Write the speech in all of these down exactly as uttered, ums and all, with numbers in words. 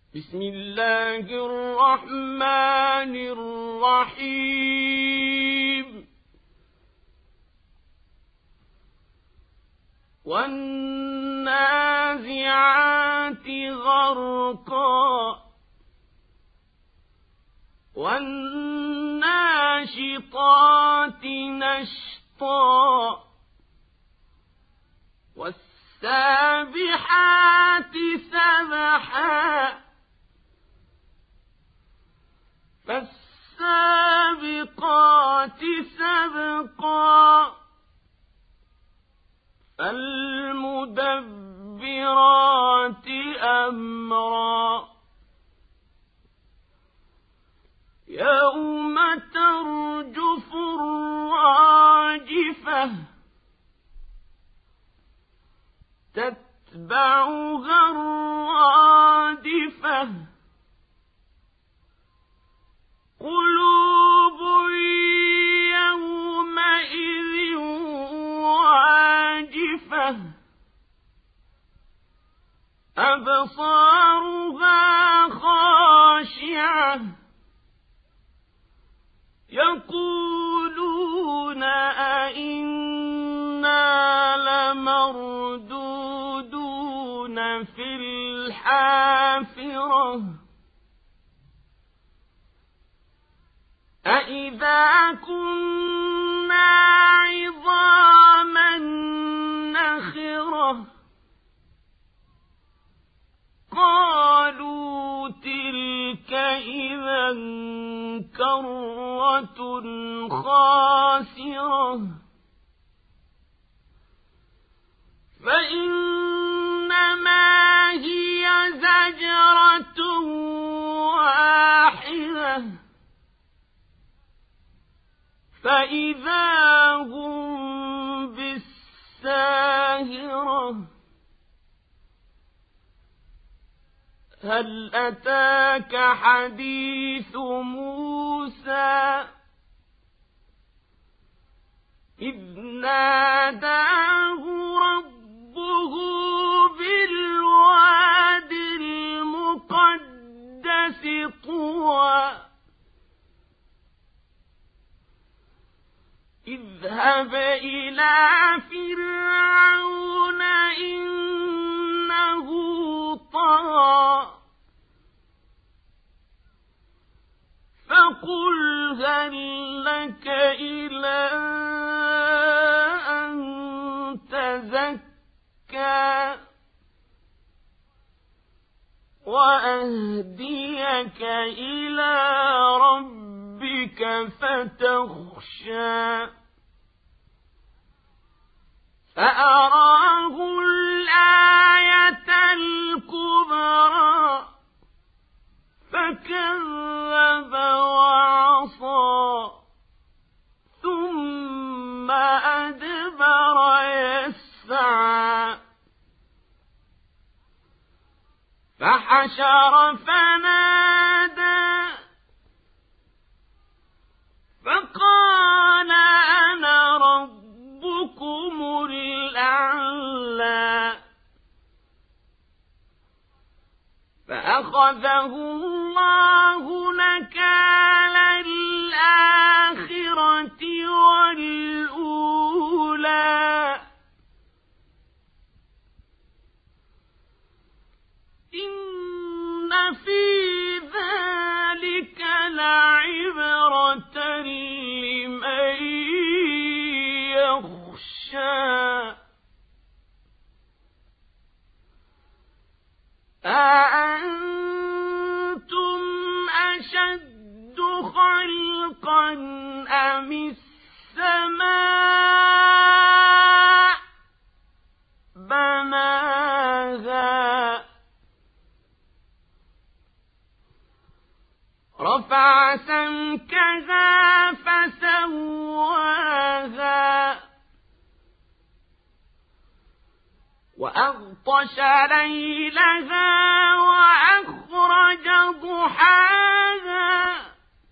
بسم الله الرحمن الرحيم والنازعات غرقا والناشطات نشطا والسابحات سبحا فالسابقات سبقا فالمدبرات أمرا يوم ترجف الراجفة تتبعها الرادفة قلوب يومئذ واجفة أبصارها خاشعة يقولون أئنا لمردودون في الحافرة أإذا كنا عظاما نخرة قالوا تلك إذا كرة خاسرة فإنما هي زجرة واحدة فإذا هم بالساهرة هل أتاك حديث موسى إذ ناداه ربه بالواد المقدس طوى اذهب إلى فرعون إنه طغى فقل هل لك إلى أن تزكى وأهديك إلى ربك فتخشى فأراه الآية الكبرى فكذب وعصى ثم أدبر يسعى فحشر فنادى فقال أنا ربكم الأعلى فأخذه الله نكال الآخرة والأولى إن في ذلك لعبرة لمن يخشى أأنتم أشد خلقا أم السماء بناها رفع سمكها فسواها وأغطش ليلها وأخرج ضحاها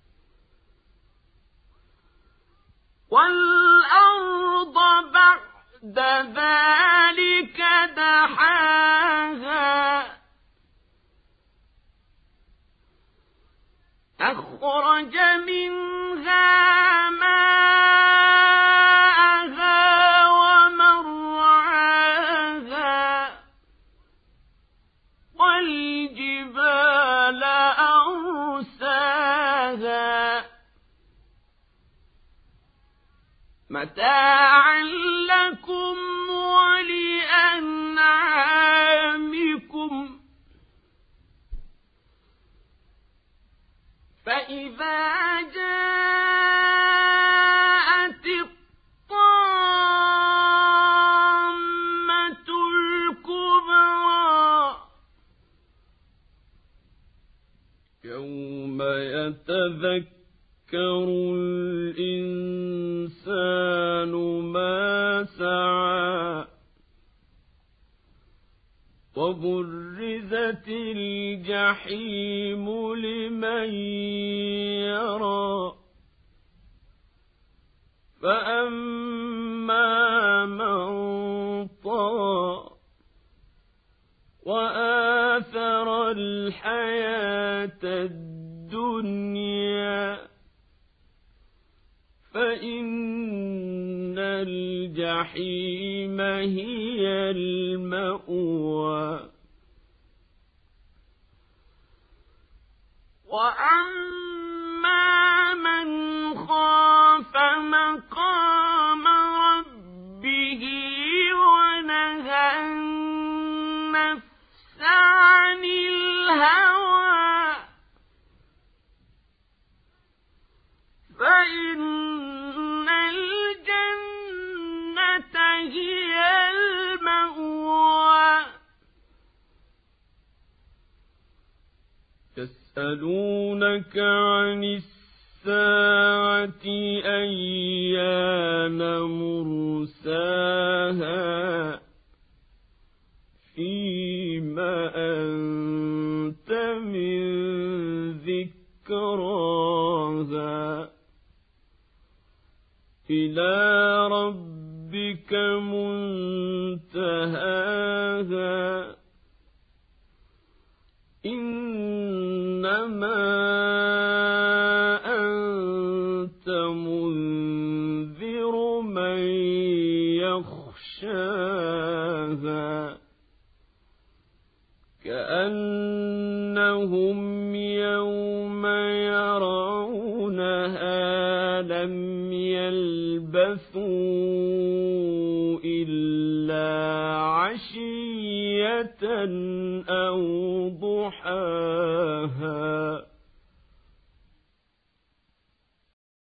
والأرض بعد ذلك دحاها أخرج منها ماءها ومرعاها والجبال أرساها متاعا لكم ولأنعامكم فإذا جاءت الطامة الكبرى يوم يتذكر الإنسان ما سعى وبرزت الجحيم لمن يرى فأما من طغى وآثر الحياة الدنيا فإن الجحيم هي المأوى وأما من خاف مقام ربه ونهى النفس عن الهوى فإن الجنة هي المأوى يسألونك عن الساعة أيان مرساها فيما أنت من ذكراها إلى ربك منتهاها إنما أنت منذر من يخشاها كأنهم يوم يرونها لم يلبثوا إلا عشية أو ضحاها